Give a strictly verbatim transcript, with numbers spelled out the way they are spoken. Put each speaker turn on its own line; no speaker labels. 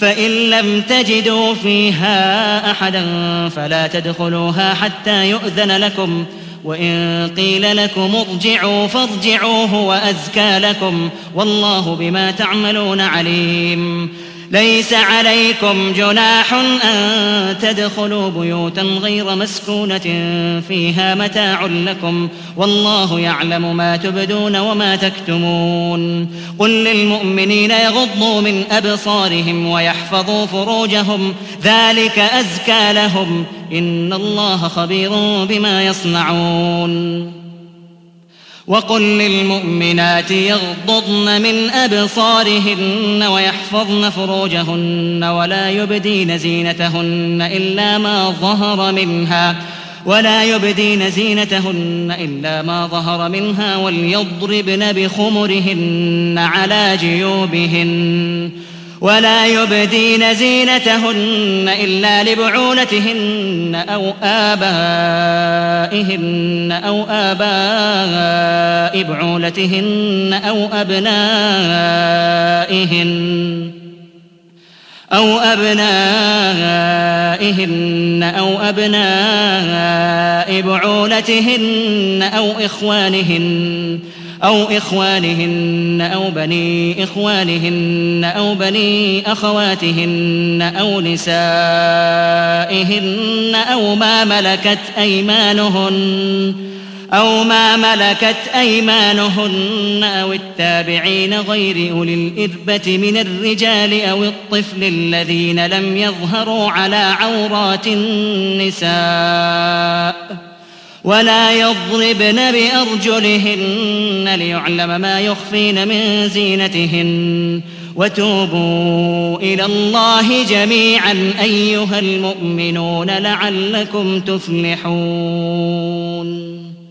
فإن لم تجدوا فيها أحدا فلا تدخلوها حتى يؤذن لكم، وإن قيل لكم ارجعوا فارجعوا هو أزكى لكم، والله بما تعملون عليم. ليس عليكم جناح أن تدخلوا بيوتا غير مسكونة فيها متاع لكم، والله يعلم ما تبدون وما تكتمون. قل للمؤمنين يغضوا من أبصارهم ويحفظوا فروجهم، ذلك أزكى لهم، إن الله خبير بما يصنعون. وقل للمؤمنات يغضضن من أبصارهن ويحفظن فروجهن ولا يبدين زينتهن إلا ما ظهر منها ولا يبدين زينتهن إلا ما ظهر منها وليضربن بخمرهن على جيوبهن ولا يبدين زينتهن إلا لبعولتهن أو آبائهن أو آباء بعولتهن أو أبنائهن أو أبنائهن أو أبناء بعولتهن أو إخوانهن أو إخوانهن أو بني إخوانهن أو بني أخواتهن أو نسائهن أو ما ملكت أيمانهن أو ما ملكت أيمانهن أو التابعين غير أولي الإربة من الرجال أو الطفل الذين لم يظهروا على عورات النساء، ولا يضربن بأرجلهن ليعلم ما يخفين من زينتهن، وتوبوا إلى الله جميعا أيها المؤمنون لعلكم تفلحون.